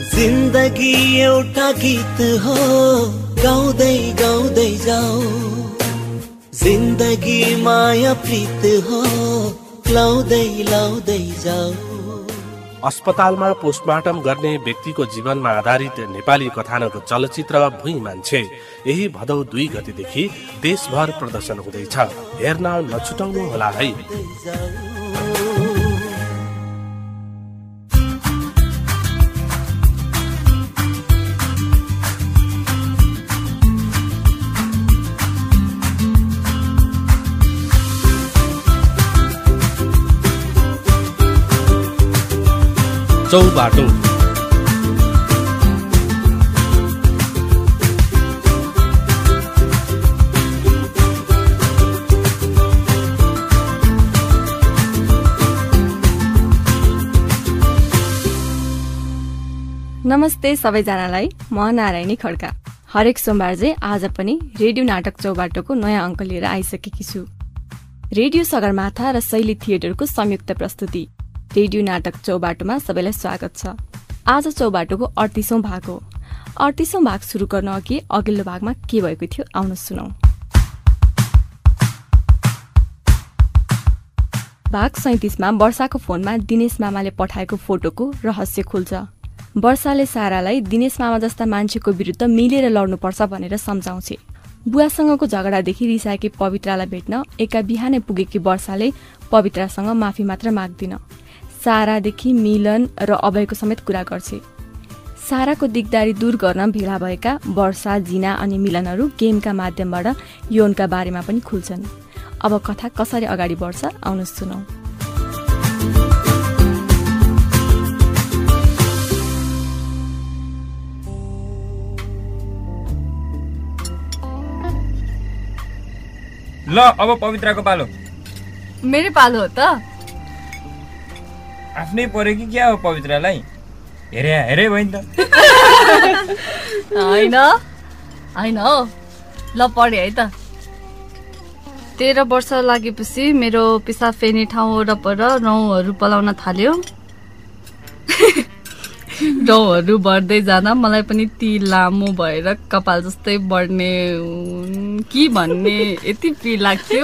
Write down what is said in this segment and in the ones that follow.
जिन्दगी एउटा गीत हो गाउँदै गाउँदै जाऊ जिन्दगी माया प्रीत हो लाउँदै लाउँदै जाऊ। अस्पतालमा पोस्टमार्टम गर्ने व्यक्तिको जीवनमा आधारित नेपाली कथानक चलचित्र भुइँ मान्छे यही भदौ 2 गतेदेखि देशभर प्रदर्शन हुँदैछ। हेर्न नछुटाउनु होला है। चौबाटो नमस्ते सबैजनालाई, म नारायणी खड्का। हरेक सोमबार चाहिँ आज पनि रेडियो नाटक चौबाटोको नयाँ अङ्क लिएर आइसकेकी छु। रेडियो सगरमाथा र शैली थिएटरको संयुक्त प्रस्तुति रेडियो नाटक चौबाटोमा सबैलाई स्वागत छ। आज चौबाटोको 38औं भाग हो। 38औं भाग सुरु गर्न अघि अघिल्लो भागमा के भएको थियो आउन सुनौ। भाग 37 मा वर्षाको फोनमा दिनेश मामाले पठाएको फोटोको रहस्य खुल्छ। वर्षाले सारालाई दिनेश मामा जस्ता मान्छेको विरुद्ध मिलेर लड्नुपर्छ भनेर सम्झाउँछ। बुवासँगको झगडादेखि रिसाएकी पवित्रालाई भेट्न एका बिहानै पुगेकी वर्षाले पवित्रासँग माफी मात्र माग्दिन, सारादेखि मिलन र अभयको समेत कुरा गर्छे। साराको दिगदारी दूर गर्न भेला भएका वर्षा, जिना अनि मिलनहरू गेमका माध्यमबाट यौनका बारेमा पनि खुल्छन्। अब कथा कसरी अगाडि बढ्छ आउन सुनौ। ल अब पवित्राको पालो। मेरो पालो हो त? आफ्नै पर्यो कि क्या हो पवित्रालाई? हेरे हेरे भइन त। हैन हैन हो, ल पढे है त। 13 वर्ष लागेपछि मेरो पिसाब फेर्ने ठाउँ वरपर रौँहरू पलाउन थाल्यो। रौँहरू बढ्दै जाँदा मलाई पनि ती लामो भएर कपाल जस्तै बढ्ने कि भन्ने यति पिर लाग्थ्यो।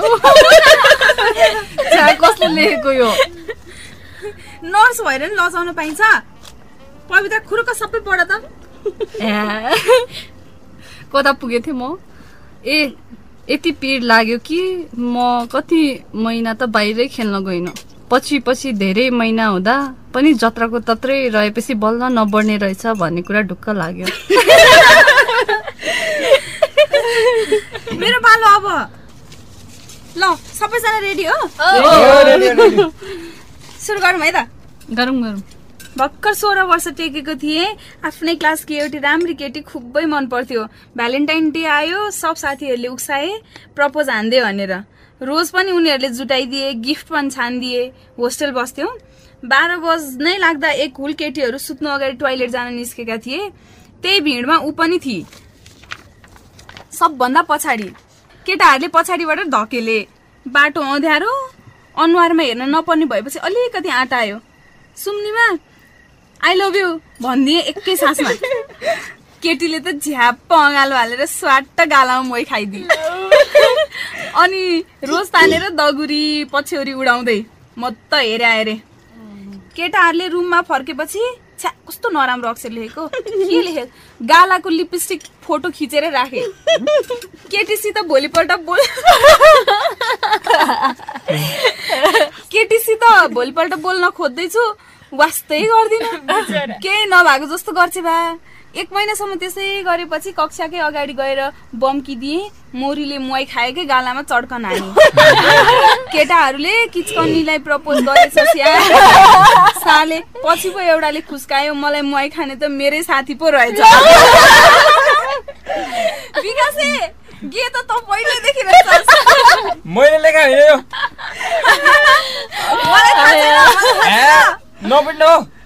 कसले लेखेको यो? नर्स भएर नि लजाउन पाइन्छ? पवित्र खुरुक सबै पढ त। कता पुगे थिएँ म? यति पिर लाग्यो कि म कति महिना त बाहिरै खेल्न गइन। पछि धेरै महिना हुँदा पनि जत्राको तत्रै रहेपछि बल्ल नबढ्ने रहेछ भन्ने कुरा ढुक्क लाग्यो। मेरो पालो अब। ल सबैजना रेडी हो? सुरु गरौँ है त। गरौँ। भर्खर 16 वर्ष टेकेको थिएँ। आफ्नै क्लासकी एउटी राम्री केटी खुबै मन पर्थ्यो। भ्यालेन्टाइन डे आयो, सब साथीहरूले उक्साए प्रपोज हान्दे भनेर। रोज पनि उनीहरूले जुटाइदिए, गिफ्ट पनि छानिदिए। होस्टेल बस्थ्यौं। 12 बज्नै लाग्दा एक हुल केटीहरू सुत्नु अगाडि टोयलेट जान निस्केका थिए। त्यही भिडमा ऊ पनि थिए। सबभन्दा पछाडि केटाहरूले पछाडिबाट धकेले। बाटो अँध्यारो, अनुहारमा हेर्न नपर्ने भएपछि अलिकति आँट आयो। सुम्निमा आई लभ यु भनिदिए एकै सासमा। केटीले त झ्याप्प अँगालो हालेर स्वाट्ट गालामा मोही खाइदिए। अनि रोज तानेर दगुरी पछ्यौरी उडाउँदै म त हेरे। केटाहरूले रुममा फर्केपछि छ्या कस्तो नराम्रो अक्षर लेखेको। के लेखेको? गालाको लिपस्टिक फोटो खिचेर राखे। केटीसित भोलिपल्ट बोल्न खोज्दैछु, वास्तै गर्दिन। केही नभएको जस्तो गर्छ भा। 1 महिनासम्म त्यसै गरेपछि कक्षाकै अगाडि गएर बम्किदिए। मोरीले मुवाई खाएकै गालामा चड्कन हाने। केटाहरूले किचकन्नीलाई प्रपोज गरेछ साले। पछि पो एउटाले खुस्कायो, मलाई मुवाई खाने त मेरै साथी पो रहेछ। विकासे गे त पहिलेदेखि रहेछ। मैले लेखा होइन यो। मलाई थाहा छैन। नबिट्नु।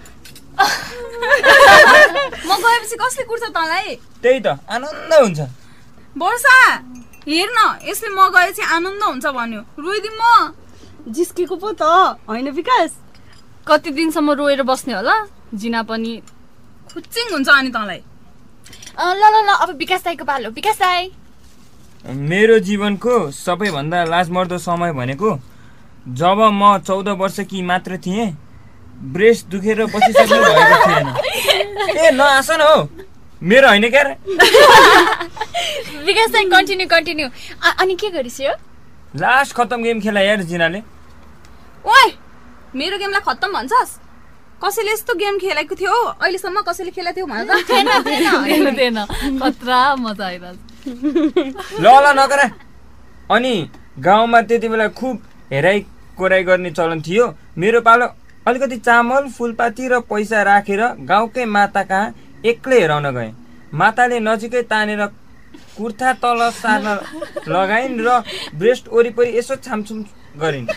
म गएपछि कसले कुर्छ तँलाई? त्यही त आनन्द हुन्छ। वर्षा हेर्न, यसले म गएपछि आनन्द हुन्छ भन्यो। रोइदिम म। जिस्केको पो त होइन विकास? कति दिनसम्म रोएर बस्ने होला? जिना पनि फुच्चिङ हुन्छ अनि तँलाई। ल ल ल अब विकास दाइको पालो। विकास दाइ, मेरो जीवनको सबैभन्दा लाजमर्दो समय भनेको जब म 14 वर्षकी मात्र थिएँ, ब्रेस्ट दुखेर बसिसक्नु भएको थिएन। ए नआस न हौ, मेरो होइन क्या। विकास दाइ कन्टिन्यू। अनि के गरिस् यो? लास्ट खत्तम गेम खेला यार जिनाले। ओए, मेरो गेमलाई खत्तम भन्छस्? कसैले यस्तो गेम खेलेको थियो अहिलेसम्म? कसैले खेलेको थियो भन त? थिएन। कत्रा मजा आइरहेछ। ल नगर। अनि गाउँमा त्यति बेला खुब हेराइ कोराइ गर्ने चलन थियो। मेरो पालो अलिकति चामल, फुलपाती र पैसा राखेर गाउँकै माता कहाँ एक्लै हेराउन गएँ। माताले नजिकै तानेर कुर्ता तल सार्न लगाइन् र ब्रेस्ट वरिपरि यसो छामछुम गरिन्।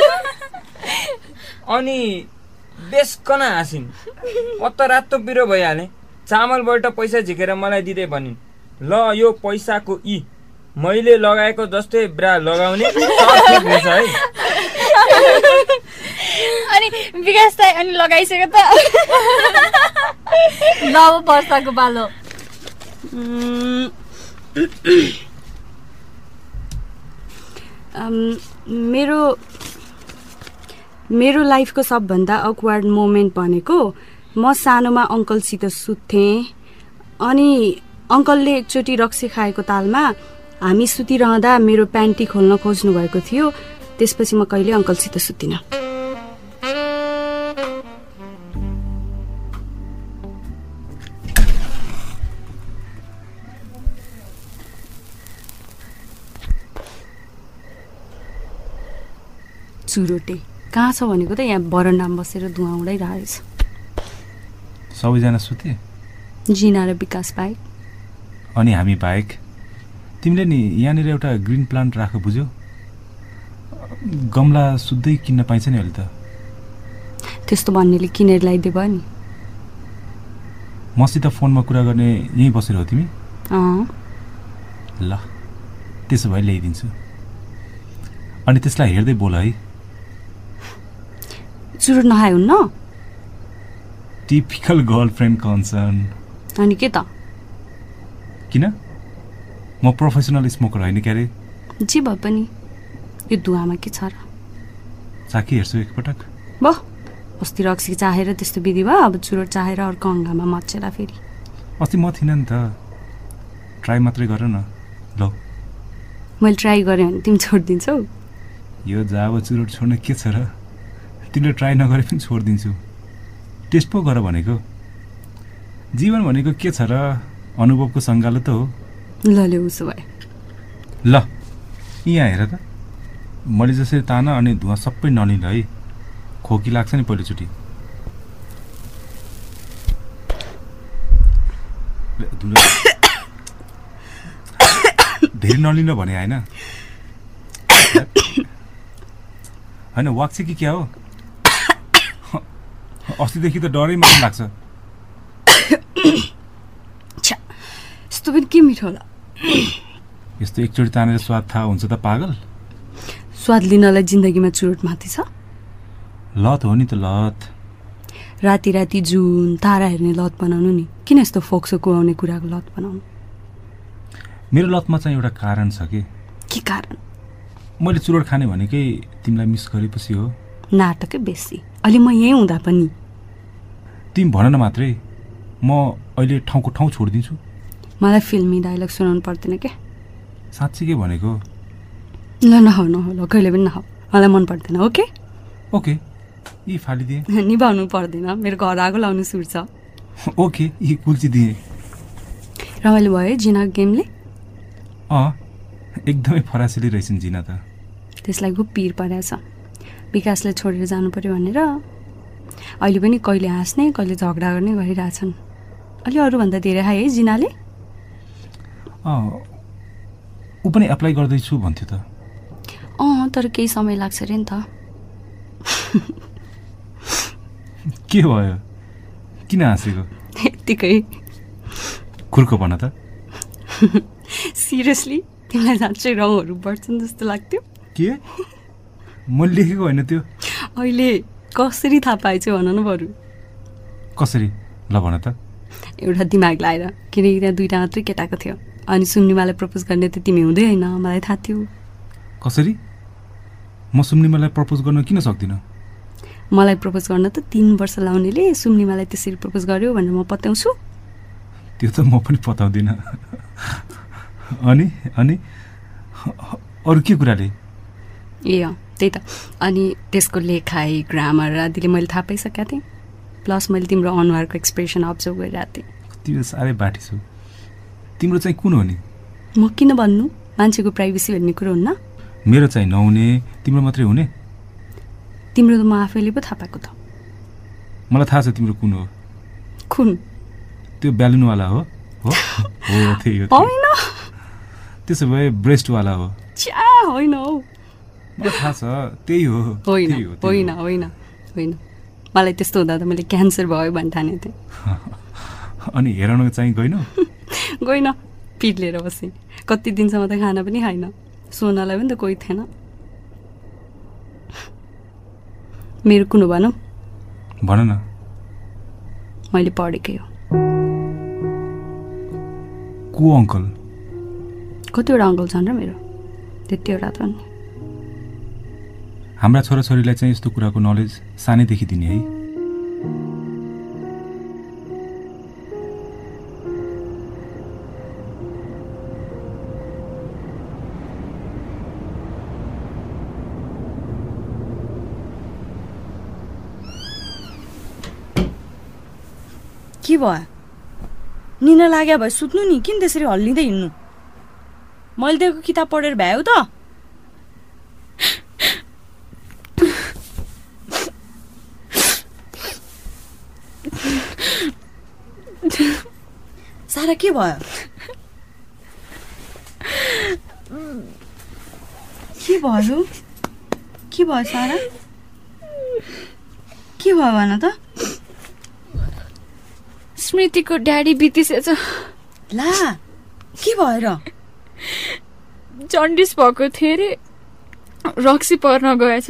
अनि बेसकन हाँसिन्। म त रातो पिरो भइहालेँ। चामलबाट पैसा झिकेर मलाई दिँदै भनिन्, ल यो पैसाको मैले लगाएको जस्तै ब्रा लगाउने हुनेछ है। अनि विकास दाइ अनि लगाइसक्यो त? ल अब वर्षाको पालो। मेरो लाइफको सबभन्दा अक्वर्ड मोमेन्ट भनेको म सानोमा अङ्कलसित सुत्थेँ अनि अङ्कलले एकचोटि रक्सी खाएको तालमा हामी सुतिरहँदा मेरो प्यान्टी खोल्न खोज्नु भएको थियो। त्यसपछि म कहिले अङ्कलसित सुतिनँ। चुरोटे कहाँ छ भनेको त यहाँ बरन्डामा बसेर धुवा उडाइरहेछ। सबैजना सुते? जिना र विकास बाहेक। अनि हामी बाहेक? तिमीले नि यहाँनिर एउटा ग्रिन प्लान्ट राख बुझ्यौ? गमला सुत्दै किन्न पाइन्छ नि अहिले त। त्यस्तो भन्नेले किनेर ल्याइदिए भयो नि। मसित फोनमा कुरा गर्ने यहीँ बसेर हो तिमी? ल त्यसो भए ल्याइदिन्छु। अनि त्यसलाई हेर्दै बोल है। चुरोट नखाउन्न? Typical girlfriend concern. अनि के त? किन? म प्रोफेसनल स्मोकर होइन क्यारे। जे भए पनि यो धुवामा के छ र? चाखी हेर्छु एकपटक। अस्ति रक्सी चाहेर त्यस्तो विधि भयो, अब चुरोट चाहेर अर्को अङ्गामा मच्चेला फेरि। अस्ति म थिइनँ नि त, ट्राई मात्रै गर न। ल मैले ट्राई गरेँ भने तिमी छोडिदिन्छौ? यो जाब चुरोट छोड्न के छ र? तिमीले ट्राई नगरे पनि छोडिदिन्छु। टेस्ट पो गर भनेको। जीवन भनेको के छ र? अनुभवको सङ्गालो त हो। ल उसो भए ल यहाँ हेर त, मैले जसरी तान अनि धुवा सबै नलिन है। खोकी लाग्छ नि पहिलोचोटि। धेरै नलिन भने होइन होइन वाक्छ कि क्या हो? अस्तिदेखि त डरै मात्र लाग्छ। यस्तो पनि के मिठो होला? यस्तो एकचोटि तानेर स्वाद थाहा हुन्छ त पागल। स्वाद लिनलाई जिन्दगीमा चुरोट माथि छ? लत हो नि त लत। राति राति जुन तारा हेर्ने लत बनाउनु नि, किन यस्तो फोक्सो कुहाउने कुराको लत बनाउनु? मेरो लतमा चाहिँ एउटा कारण छ कि। के कारण? मैले चुरोट खाने भनेकै तिमीलाई मिस गरेपछि हो। नाटकै बेसी। अहिले म यहीँ हुँदा पनि तिमी भन न मात्रै, म अहिले ठाउँको ठाउँ छोडिदिन्छु। मलाई फिल्मी डायलग सुनाउनु पर्दैन क्या? साँच्चीकै भनेको। ल नह कहिले पनि नह, मलाई मन पर्दैन। ओके ओके यी फालिदिए। निभाउनु पर्दैन, मेरो घर आगो लाउनु सुर छ। ओके यी कुल्ची दिए। रमाइलो भयो जिना गेमले? एकदमै फरासिली रहेछन् जिना त। त्यसलाई खुब पिर परेछ। विकासले छोडेर जानु पर्यो भनेर अहिले पनि कहिले हाँस्ने कहिले झगडा गर्ने गरिरहेछन्। अलि अरूभन्दा धेरै हाई है जिनाले? ऊ पनि एप्लाई गर्दैछु भन्थ्यो त। तर केही समय लाग्छ अरे नि त। के भयो? किन हाँसेको? यत्तिकै खुर्को भन त। सिरियसली तिमीलाई साँच्चै रौँहरू बढ्छन् जस्तो लाग्थ्यो। के? मैले लेखेको होइन त्यो। अहिले कसरी थाहा पाएछु भन न बरु। कसरी? ल भन त। एउटा दिमाग लाएर, किनकि त्यहाँ 2टा मात्रै केटाको थियो। अनि सुम्निमालाई प्रपोज गर्ने त तिमी हुँदै होइन, मलाई थाहा थियो। कसरी? म सुम्निमालाई प्रपोज गर्न किन सक्दिनँ? मलाई प्रपोज गर्न त 3 वर्ष लाउनेले सुम्निमालाई त्यसरी प्रपोज गर्यो भनेर म पत्याउँछु। त्यो त म पनि पताउँदिनँ। अनि अनि अरू के कुराले? ए अँ, त्यही त। अनि त्यसको लेखाइ, ग्रामर आदिले मैले थाहा पाइसकेको थिएँ। प्लस मैले तिम्रो अनुहारको एक्सप्रेसन अब्जर्भ गरिरहेको थिएँ। तिम्रो साह्रै बाठी छौ। तिम्रो चाहिँ कुन हो नि? म किन भन्नु? मान्छेको प्राइभेसी भन्ने कुरो हुन्न? मेरो चाहिँ नहुने, तिम्रो मात्रै हुने? तिम्रो त म आफैले पो थाहा पाएको त। मलाई थाहा छ तिम्रो कुन हो। कुन? त्यो ब्यालुनवाला हो? हो त्यही हो। होइन, त्यसो भए ब्रेस्टवाला हो? च्या होइन हौ। मलाई थाहा छ त्यही हो। होइन होइन होइन होइन, मलाई त्यस्तो हुँदा त मैले क्यान्सर भयो भन्ने ठानेको थिएँ। अनि हेराउन चाहिँ गएनौ? गइन, पिट लिएर बसेँ। कति दिनसम्म त खाना पनि खाइन, सोनालाई पनि त कोही थिएन। मेरो कुन हो भनौँ? भन न। मैले पढेकै हो। को अङ्कल? कतिवटा अङ्कल छन् र मेरो? त्यतिवटा त नि। हाम्रा छोराछोरीलाई चाहिँ यस्तो कुराको नलेज सानैदेखि दिने है। के भयो? निन लाग्यो भए सुत्नु नि, किन त्यसरी हल्लिँदै हिँड्नु? मैले दिएको किताब पढेर भ्यायो त? सारा के भयो? के भयो? के भयो सारा? के भयो भन त? स्मृतिको ड्याडी बितिसेछ। ला, के भएर? जन्डिस भएको थियो अरे, रक्सी पर्न गएछ।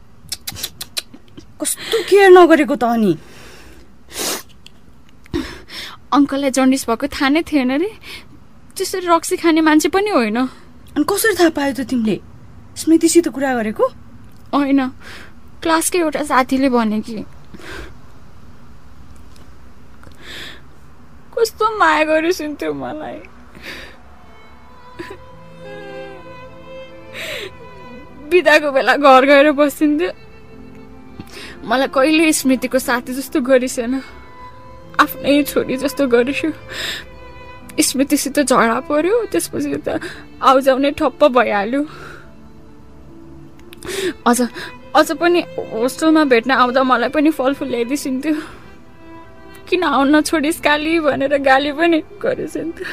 कस्तो केयर नगरेको त अनि? अङ्कललाई जन्डिस भएको थाहा नै थिएन अरे, त्यसरी रक्सी खाने मान्छे पनि होइन। अनि कसरी थाहा पायो त तिमीले? स्मृतिसित कुरा गरेको? होइन, क्लासकै एउटा साथीले भने कि। कस्तो माया गरिसिन्थ्यो मलाई। बिदाको बेला घर गएर बसिन्थ्यो। मलाई कहिले स्मृतिको साथी जस्तो गरिसेन, आफ्नै छोरी जस्तो गरिस्यो। स्मृतिसित झगडा पर्यो, त्यसपछि त आउजाउने ठप्प भइहाल्यो। अझ पनि होस्टेलमा भेट्न आउँदा मलाई पनि फलफुल ल्याइदिसिन्थ्यो। किन आउन छोडिस् काली भनेर गाली पनि गरिसिन्थ्यो।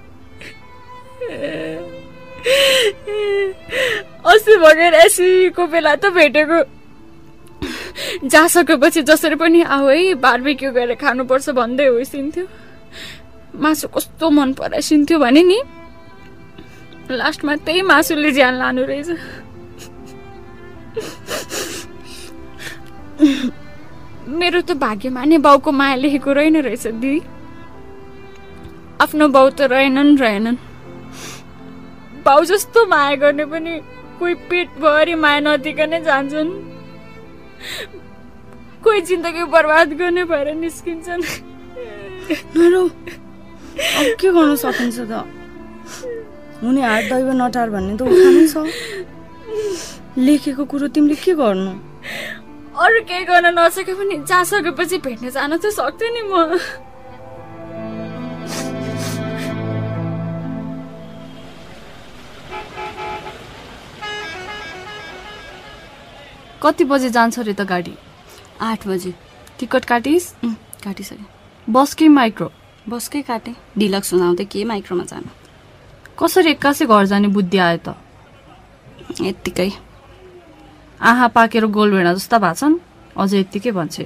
अस्ति भगेर एसीको बेला त भेटेको। जासकेपछि जसरी पनि आऊ है, बार्बिक्यू गरेर खानुपर्छ भन्दै होइसिन्थ्यो। मासु कस्तो मन पराइसिन्थ्यो भने नि, लास्टमा त्यही मासुले ज्यान लानु रहेछ। मेरो त भाग्यमा नै बाउको माया लेखेको रहेन रहेछ दिदी। आफ्नो बाउ त रहेनन्। बाउ जस्तो माया गर्ने पनि कोही पेटभरि माया नदिकनै जान्छन्, कोही जिन्दगी बर्बाद गर्ने भएर निस्किन्छन्। अब के गर्न सकिन्छ त? हुने हात दैव नटार भन्ने त उखानै छ। लेखेको कुरो तिमीले के गर्नु? अरू केही गर्न नसके पनि जासकेपछि भेट्न जान त सक्थेँ नि म। कति बजे जान्छ रे त गाडी? 8 बजे। टिकट काटिस्? काटिसकेँ। बस कि माइक्रो? बसकै काटेँ। डिलक्स हुँदाहुँदै के माइक्रोमा जानु? कसरी एक्कासी घर जाने बुद्धि आयो त? यत्तिकै। आहा पाकेर गोलभेडा जस्ता भएछन्, अझ यत्तिकै भन्छे।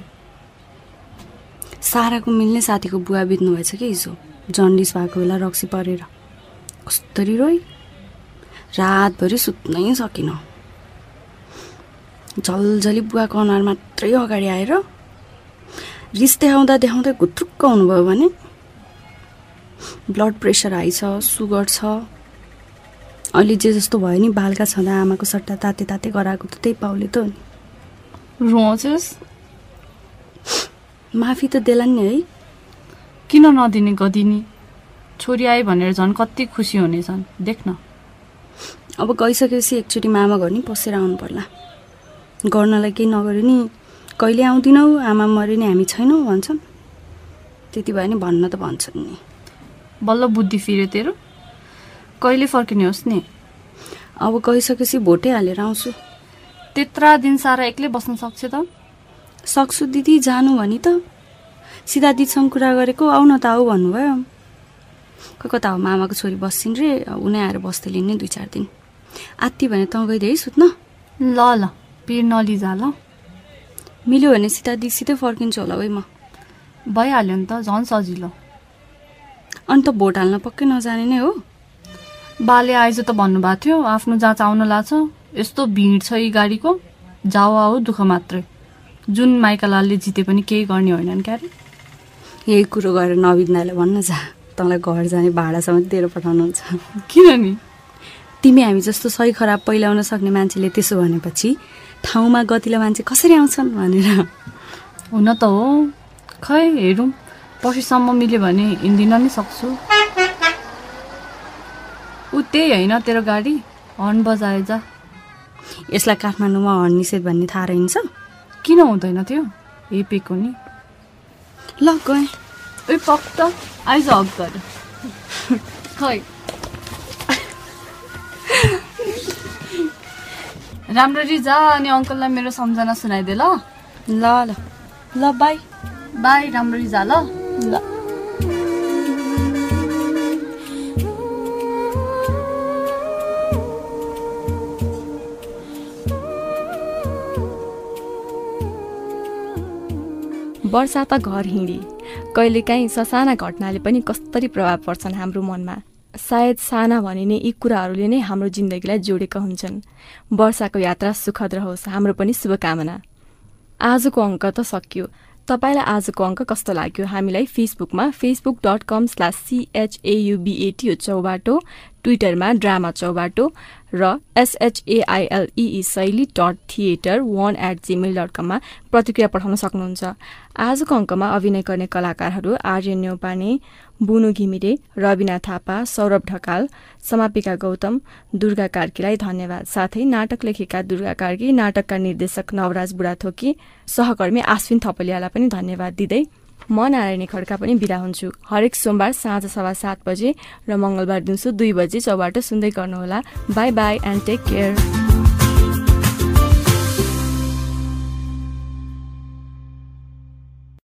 साराको मिल्ने साथीको बुवा बित्नु भएछ कि हिजो। जन्डिस भएको बेला रक्सी परेर कस्तरी रोइ। रातभरि सुत्नै सकिन। झलझली बुवाको अनुहार मात्रै अगाडि आएर रिस देखाउँदा गुत्रुक्क हुनुभयो भने ब्लड प्रेसर हाई छ, सुगर छ। अहिले जे जस्तो भयो नि बालका छँदा आमाको सट्टा ताते ताते गराएको त त्यही पाउले त हो नि। रोजेस माफी त देलान् नि है। किन नदिने गदिनी? छोरी आए भनेर झन् कति खुसी हुनेछन् देख्न। अब गइसकेपछि एकचोटि मामा घर नि पसेर आउनु पर्ला। गर्नलाई केही नगरे नि कहिले आउँदिनौ, आमा मरे नि हामी छैनौँ भन्छन्। त्यति भयो नि भन्न त भन्छन् नि। बल्ल बुद्धि फिर्यो तेरो? कहिले फर्किने होस् नि? अब गइसकेपछि भोटै हालेर आउँछु। त्यत्रा दिन सारा एक्लै बस्न सक्छ त? सक्छु दिदी, जानु भनी त। सिधा दिदीसँग कुरा गरेको, आउ न त आऊ भन्नुभयो। कता हो मामाको छोरी बस्छिन् रे, उनी आएर बस्दै लिने 2-4 दिन। आत्ती भने तँ गइदिए सुत्न। ल पिर नलिजा ल। मिल्यो भने सिधा दिदीसितै फर्किन्छु होला है म। भइहाल्यो नि त, झन् सजिलो। अनि त भोट हाल्न पक्कै नजाने नै हो? बाले आइज त भन्नुभएको थियो, आफ्नो जाँच आउन लाग्छ। यस्तो भिड छ यी गाडीको, जाऊ आऊ दुःख मात्रै। जुन माइकालालले जिते पनि केही गर्ने होइनन् क्यारे। यही कुरो गरेर नवीन दाइलाई भन्न जा, तँलाई घर जाने भाडासम्म दिएर पठाउनुहुन्छ। किन नि? तिमी हामी जस्तो सही खराब पहिलाउन सक्ने मान्छेले त्यसो भनेपछि ठाउँमा गतिलो मान्छे कसरी आउँछन् भनेर। हुन त हो, खै हेरौँ पर्सिसम्म मिल्यो भने हिँड्दिन नि सक्छु। ऊ त्यही होइन तेरो गाडी, हर्न बजाए जा। यसलाई काठमाडौँमा हर्न निषेध भन्ने थाहा रहन्छ? किन हुँदैन थियो? हेपेको नि। ल गएँ। ए पक्क त आइज हक गर। खै राम्ररी जा अनि अङ्कललाई मेरो सम्झना सुनाइदे ल। ल ल ल बाई बाई, राम्ररी जा ल। ल वर्षा त घर हिँडी। कहिलेकाहीँ ससाना घटनाले पनि कस्तरी प्रभाव पर्छन् हाम्रो मनमा। सायद साना भनिने यी कुराहरूले नै हाम्रो जिन्दगीलाई जोडेका हुन्छन्। वर्षाको यात्रा सुखद रहोस्, हाम्रो पनि शुभकामना। आजको अङ्क त सकियो। तपाईँलाई आजको अङ्क कस्तो लाग्यो? हामीलाई फेसबुकमा facebook.com/CHAUBATO चौबाटो, ट्विटरमा ड्रामा चौबाटो र SHAILE.theater1@gmail.com मा प्रतिक्रिया पठाउन सक्नुहुन्छ। आजको अङ्कमा अभिनय गर्ने कलाकारहरू आर्यन न्यौपाने, बुनु घिमिरे, रविना थापा, सौरभ ढकाल, समापिका गौतम, दुर्गा कार्कीलाई धन्यवाद। साथै नाटक लेखेका दुर्गा कार्की, नाटकका निर्देशक नवराज बुढाथोकी, सहकर्मी आश्विन थपलियालाई पनि धन्यवाद दिँदै म नारायणी खड्का पनि बिदा हुन्छु। हरेक सोमबार साँझ 7:15 बजे र मङ्गलबार दिउँसो 2 बजे चौबाट सुन्दै गर्नुहोला। Bye bye and take care.